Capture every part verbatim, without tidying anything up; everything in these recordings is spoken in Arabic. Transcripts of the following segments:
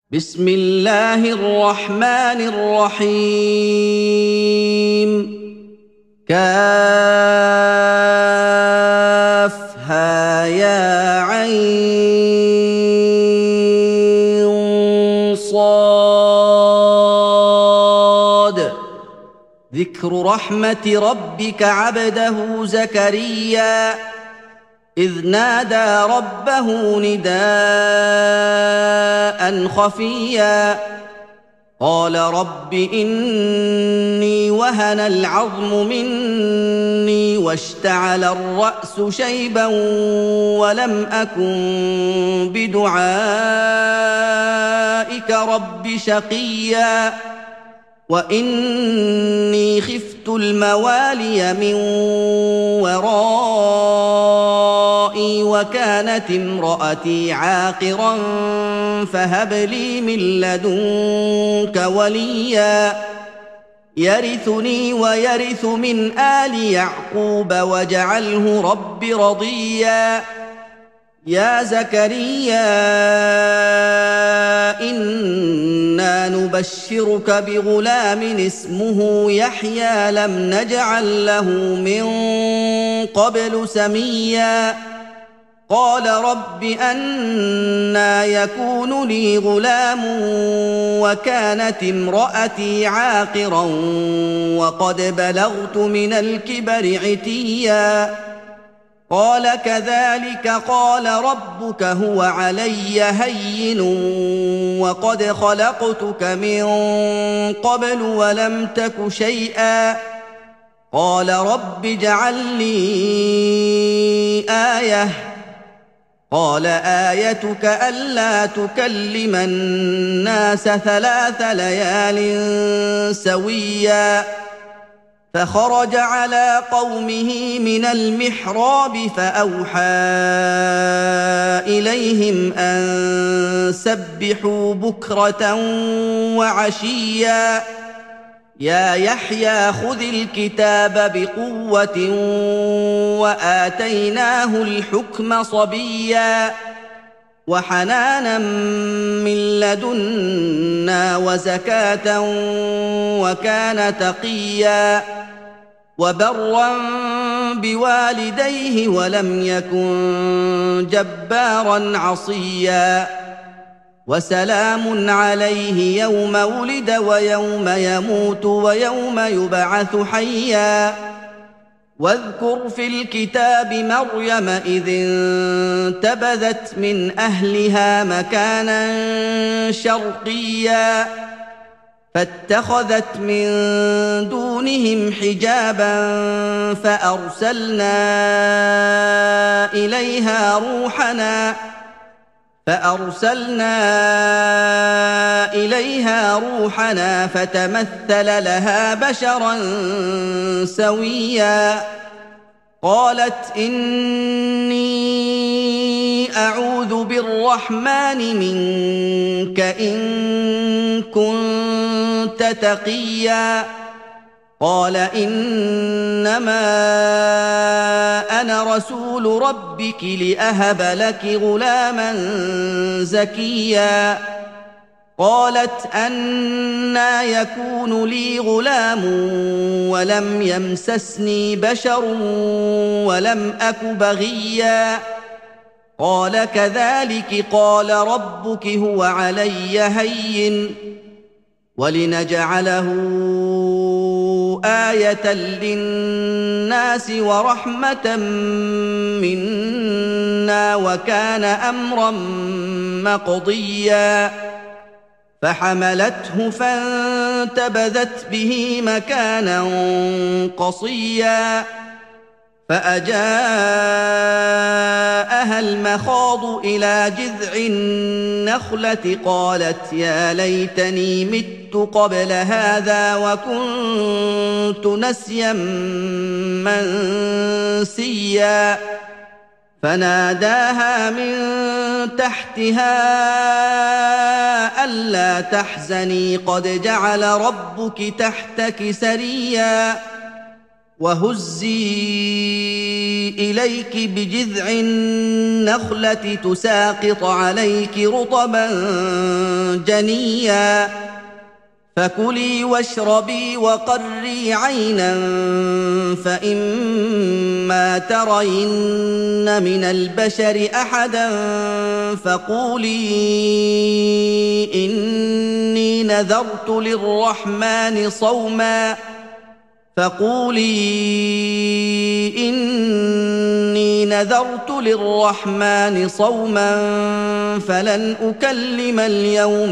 بسم الله الرحمن الرحيم. كافها يا عين صاد. ذكر رحمة ربك عبده زكريا إذ نادى ربه نداء خفيا قال رب إني وهن العظم مني واشتعل الرأس شيبا ولم أكن بدعائك رب شقيا وإني خفت الموالي من ورائي وكانت امرأتي عاقرا فهب لي من لدنك وليا يرثني ويرث من آل يعقوب واجعله رب رضيا. يا زكريا إنا نبشرك بغلام اسمه يحيى لم نجعل له من قبل سميا قال رب أنى يكون لي غلام وكانت امرأتي عاقرا وقد بلغت من الكبر عتيا قال كذلك قال ربك هو علي هين وقد خلقتك من قبل ولم تك شيئا قال رب اجعل لي آية قال آيتك ألا تكلم الناس ثلاث ليال سويا فخرج على قومه من المحراب فأوحى إليهم أن سبحوا بكرة وعشيا يا يحيى خذ الكتاب بقوة وآتيناه الحكم صبيا وحنانا من لدنا وزكاة وكان تقيا وبرا بوالديه ولم يكن جبارا عصيا وسلام عليه يوم ولد ويوم يموت ويوم يبعث حيا واذكر في الكتاب مريم إذ انتبذت من أهلها مكانا شرقيا فاتخذت من دونهم حجابا فأرسلنا إليها روحنا فأرسلنا إليها روحنا فتمثل لها بشرا سويا قالت إني أعوذ بالرحمن منك إن كنت تقيا قال إنما أنا رسول ربك لأهب لك غلاما زكيا قالت أنى يكون لي غلام ولم يمسسني بشر ولم أك بغيا قال كذلك قال ربك هو علي هين ولنجعله آية للناس ورحمة منا وكان أمرا مقضيا فحملته فانتبذت به مكانا قصيا فأجاءها المخاض إلى جذع النخلة قالت يا ليتني مت قبل هذا وكنت نسيا منسيا فناداها من تحتها ألا تحزني قد جعل ربك تحتك سريا وهزي إليك بجذع النخلة تساقط عليك رطبا جنيا فكلي واشربي وقري عينا فإما ترين من البشر أحدا فقولي إني نذرت للرحمن صوما فقولي إني نذرت للرحمن صوما فلن أكلم اليوم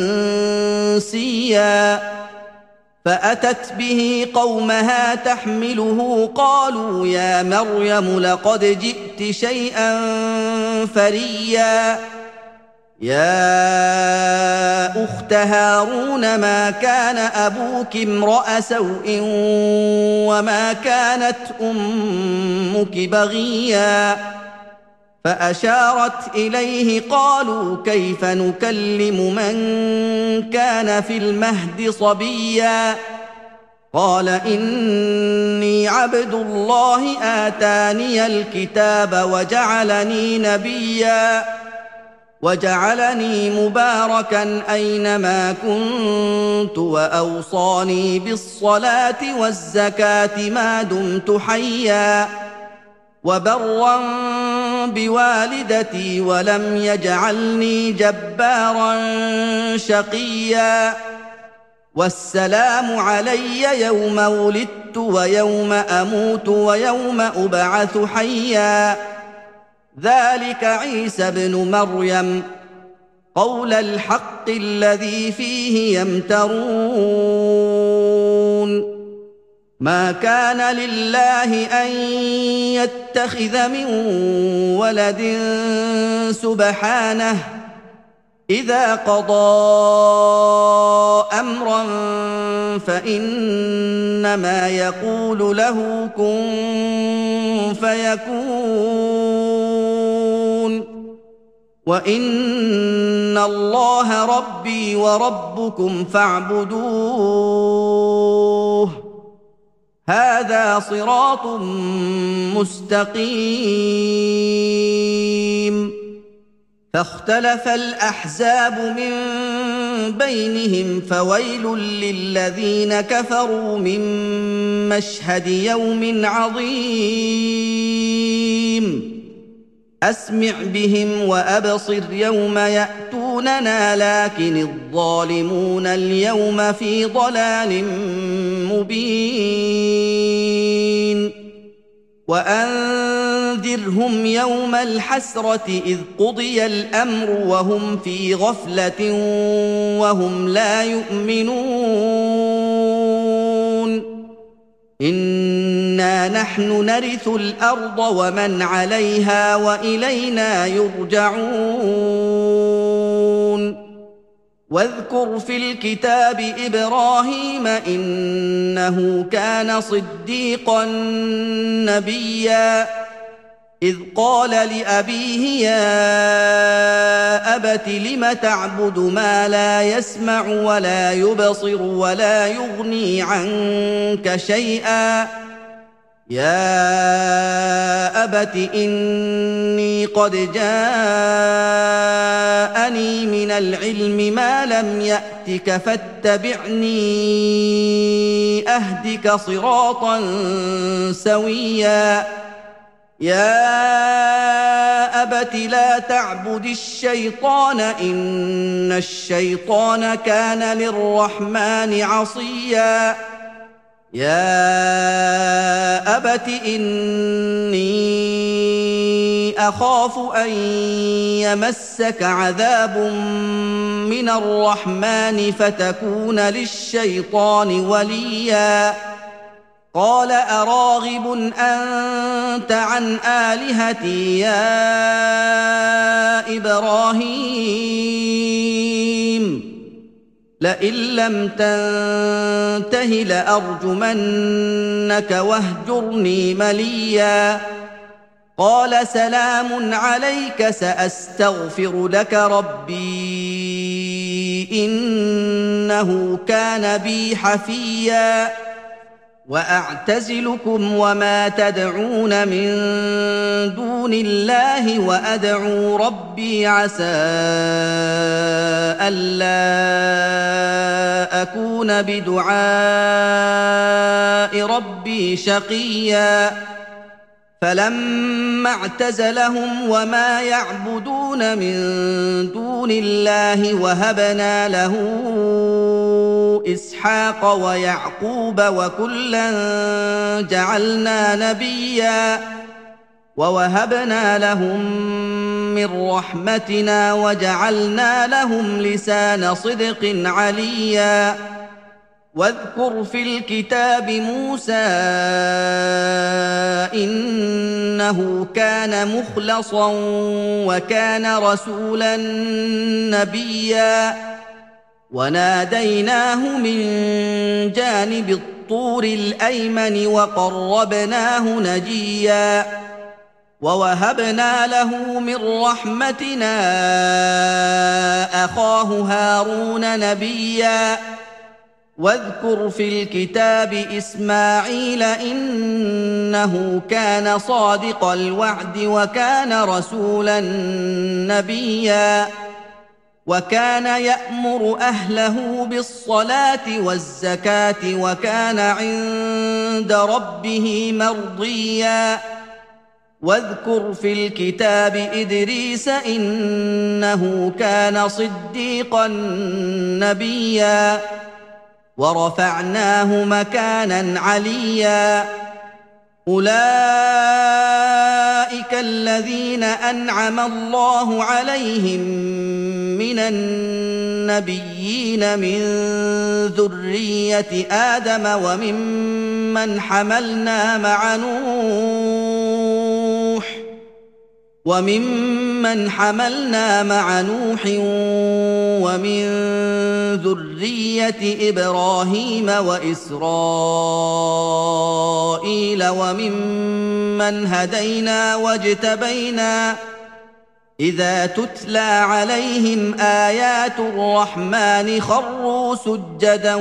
إنسيا فأتت به قومها تحمله قالوا يا مريم لقد جئت شيئا فريا يا أخت هارون ما كان أبوك امرأ سوء وما كانت أمك بغيا فأشارت إليه قالوا كيف نكلم من كان في المهد صبيا قال إني عبد الله آتاني الكتاب وجعلني نبيا وجعلني مباركا أينما كنت وأوصاني بالصلاة والزكاة ما دمت حيا وبرا بوالدتي ولم يجعلني جبارا شقيا والسلام علي يوم ولدت ويوم أموت ويوم أبعث حيا ذلك عيسى ابن مريم قول الحق الذي فيه يمترون ما كان لله أن يتخذ من ولد سبحانه إذا قضى أمرا فإنما يقول له كن فيكون وإن الله ربي وربكم فاعبدوه هذا صراط مستقيم فاختلف الأحزاب من بينهم فويل للذين كفروا من مشهد يوم عظيم أسمع بهم وأبصر يوم يأتوننا لكن الظالمون اليوم في ضلال مبين وأنذرهم يوم الحسرة إذ قضي الأمر وهم في غفلة وهم لا يؤمنون إنا نحن نرث الأرض ومن عليها وإلينا يرجعون واذكر في الكتاب إبراهيم إنه كان صديقا نبيا إذ قال لأبيه يا أبت لم تعبد ما لا يسمع ولا يبصر ولا يغني عنك شيئا يا أبت إني قد جاءني من العلم ما لم يأتك فاتبعني أهدك صراطا سويا يا أبت لا تعبد الشيطان إن الشيطان كان للرحمن عصيا يا أبت إني أخاف أن يمسك عذاب من الرحمن فتكون للشيطان وليا قال أراغب أنت عن آلهتي يا إبراهيم لئن لم تنته لأرجمنك واهجرني مليا قال سلام عليك سأستغفر لك ربي إنه كان بي حفيا وأعتزلكم وما تدعون من دون الله وأدعو ربي عسى ألا أكون بدعاء ربي شقيا فلما اعتزلهم وما يعبدون من دون الله وهبنا له إسحاق ويعقوب وكلا جعلنا نبيا ووهبنا لهم من رحمتنا وجعلنا لهم لسان صدق عليا واذكر في الكتاب موسى إنه كان مخلصا وكان رسولا نبيا وناديناه من جانب الطور الأيمن وقربناه نجيا ووهبنا له من رحمتنا أخاه هارون نبيا واذكر في الكتاب إسماعيل إنه كان صادق الوعد وكان رسولا نبيا وكان يأمر أهله بالصلاة والزكاة وكان عند ربه مرضيا واذكر في الكتاب إدريس إنه كان صديقا نبيا ورفعناه مكانا عليا أولئك الذين أنعم الله عليهم من النبيين من ذرية آدم وممن حملنا مع نوح وممن حملنا مع نوح ومن ذرية إبراهيم وإسرائيل وممن هدينا واجتبينا إذا تتلى عليهم آيات الرحمن خروا سجدا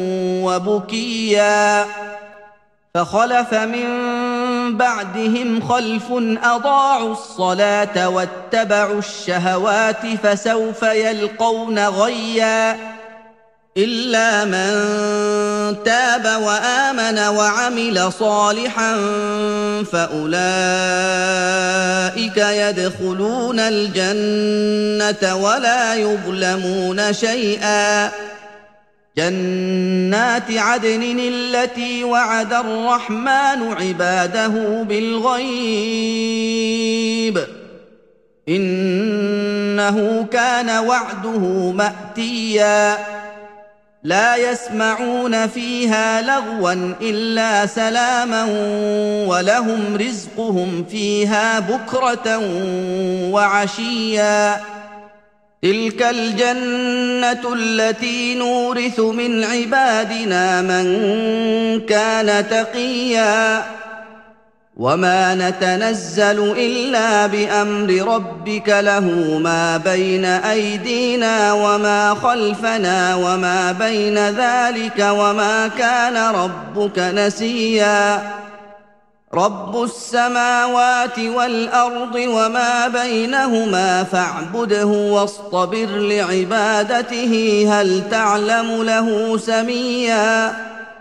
وبكيا فخلف من بعدهم خلف أضاعوا الصلاة واتبعوا الشهوات فسوف يلقون غيا إلا من تاب وآمن وعمل صالحا فأولئك يدخلون الجنة ولا يظلمون شيئا جنات عدن التي وعد الرحمن عباده بالغيب إنه كان وعده مأتيا لا يسمعون فيها لغوا إلا سلاما ولهم رزقهم فيها بكرة وعشيا تلك الجنة التي نورث من عبادنا من كان تقيا وما نتنزل إلا بأمر ربك له ما بين أيدينا وما خلفنا وما بين ذلك وما كان ربك نسيا رب السماوات والأرض وما بينهما فاعبده واصطبر لعبادته هل تعلم له سميا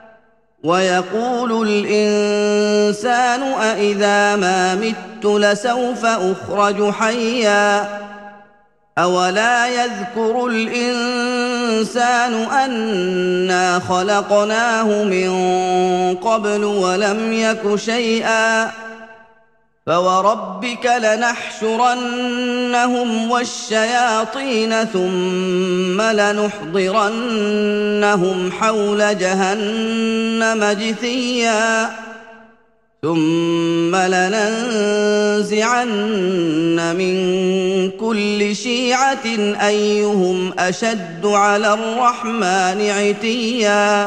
ويقول الإنسان أإذا ما مت لسوف أخرج حيا أولا يذكر الإنسان أنا خلقناه من قبل ولم يك شيئا فوربك لنحشرنهم والشياطين ثم لنحضرنهم حول جهنم جثيا ثم لننزعن من كل شيعة أيهم أشد على الرحمن عتيا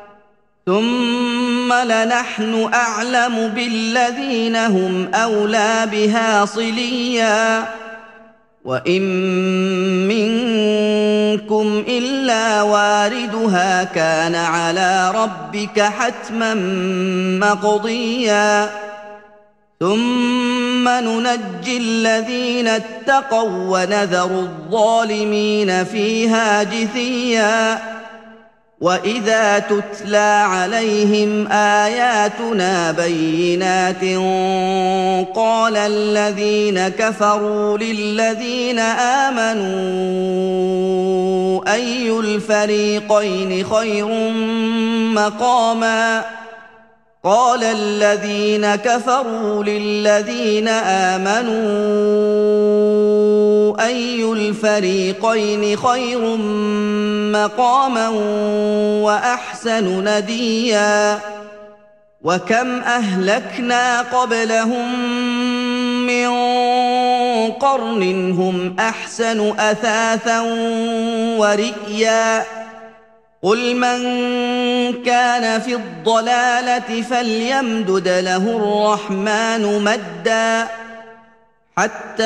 ثم لنحن أعلم بالذين هم أولى بها صليا وإن منكم منكم إلا واردها كان على ربك حتما مقضيا ثم ننجي الذين اتقوا ونذر الظالمين فيها جثيا وإذا تتلى عليهم آياتنا بينات قال الذين كفروا للذين آمنوا أي الفريقين خير مقاما قال الذين كفروا للذين آمنوا أي الفريقين خير مقاما وأحسن نديا وكم أهلكنا قبلهم من قرن هم أحسن أثاثا ورئيا قل من كان في الضلالة فليمدد له الرحمن مدا حتى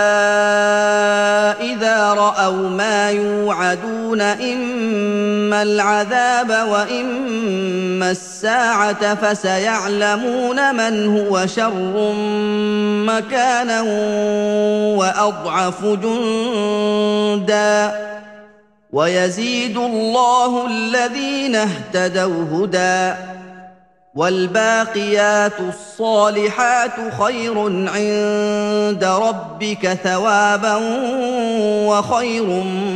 إذا رأوا ما يوعدون إما العذاب وإما الساعة فسيعلمون من هو شر مكانا وأضعف جندا ويزيد الله الذين اهتدوا هدى والباقيات الصالحات خير عند ربك ثوابا وخير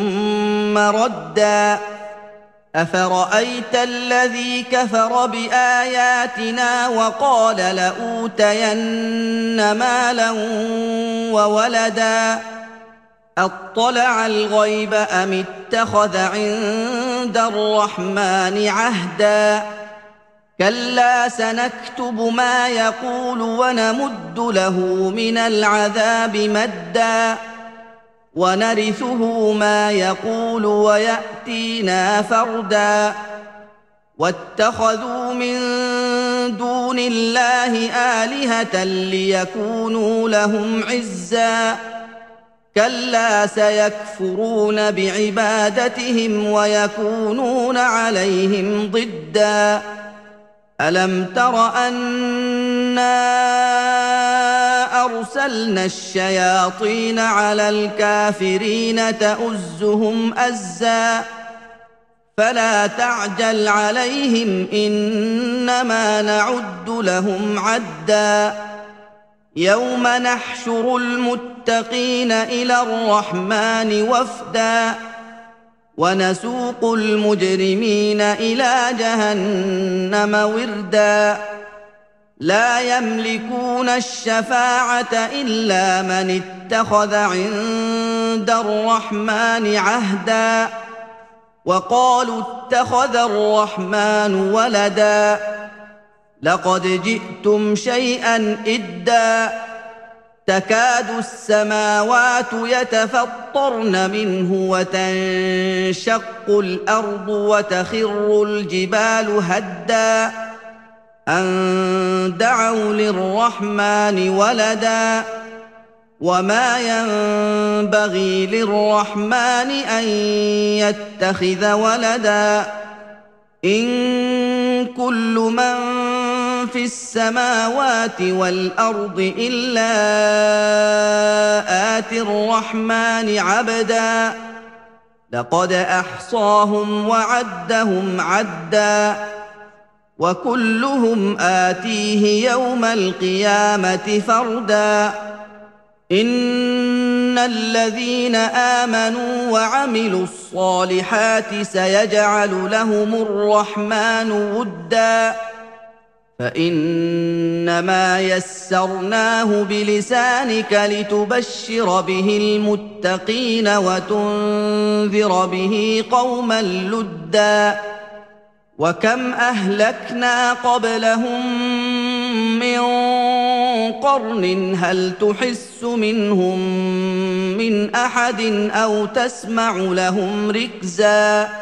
مردا أفرأيت الذي كفر بآياتنا وقال لأوتين مالا وولدا أطلع الغيب أم اتخذ عند الرحمن عهدا كلا سنكتب ما يقول ونمد له من العذاب مدا ونرثه ما يقول ويأتينا فردا واتخذوا من دون الله آلهة ليكونوا لهم عزا كلا سيكفرون بعبادتهم ويكونون عليهم ضدا ألم تر أنا أرسلنا الشياطين على الكافرين تؤزهم أزا فلا تعجل عليهم إنما نعد لهم عدا يوم نحشر المتقين إلى الرحمن وفدا ونسوق المجرمين إلى جهنم وردا لا يملكون الشفاعة إلا من اتخذ عند الرحمن عهدا وقالوا اتخذ الرحمن ولدا لقد جئتم شيئا إدا تكاد السماوات يتفطرن منه وتنشق الأرض وتخر الجبال هدا أن دعوا للرحمن ولدا وما ينبغي للرحمن أن يتخذ ولدا إن كل من في السماوات والأرض إلا آتي الرحمن عبدا لقد أحصاهم وعدهم عدا وكلهم آتيه يوم القيامة فردا إن الذين آمنوا وعملوا الصالحات سيجعل لهم الرحمن ودا فإنما يسرناه بلسانك لتبشر به المتقين وتنذر به قوما لدا وكم أهلكنا قبلهم من قرن هل تحس منهم من أحد أو تسمع لهم ركزا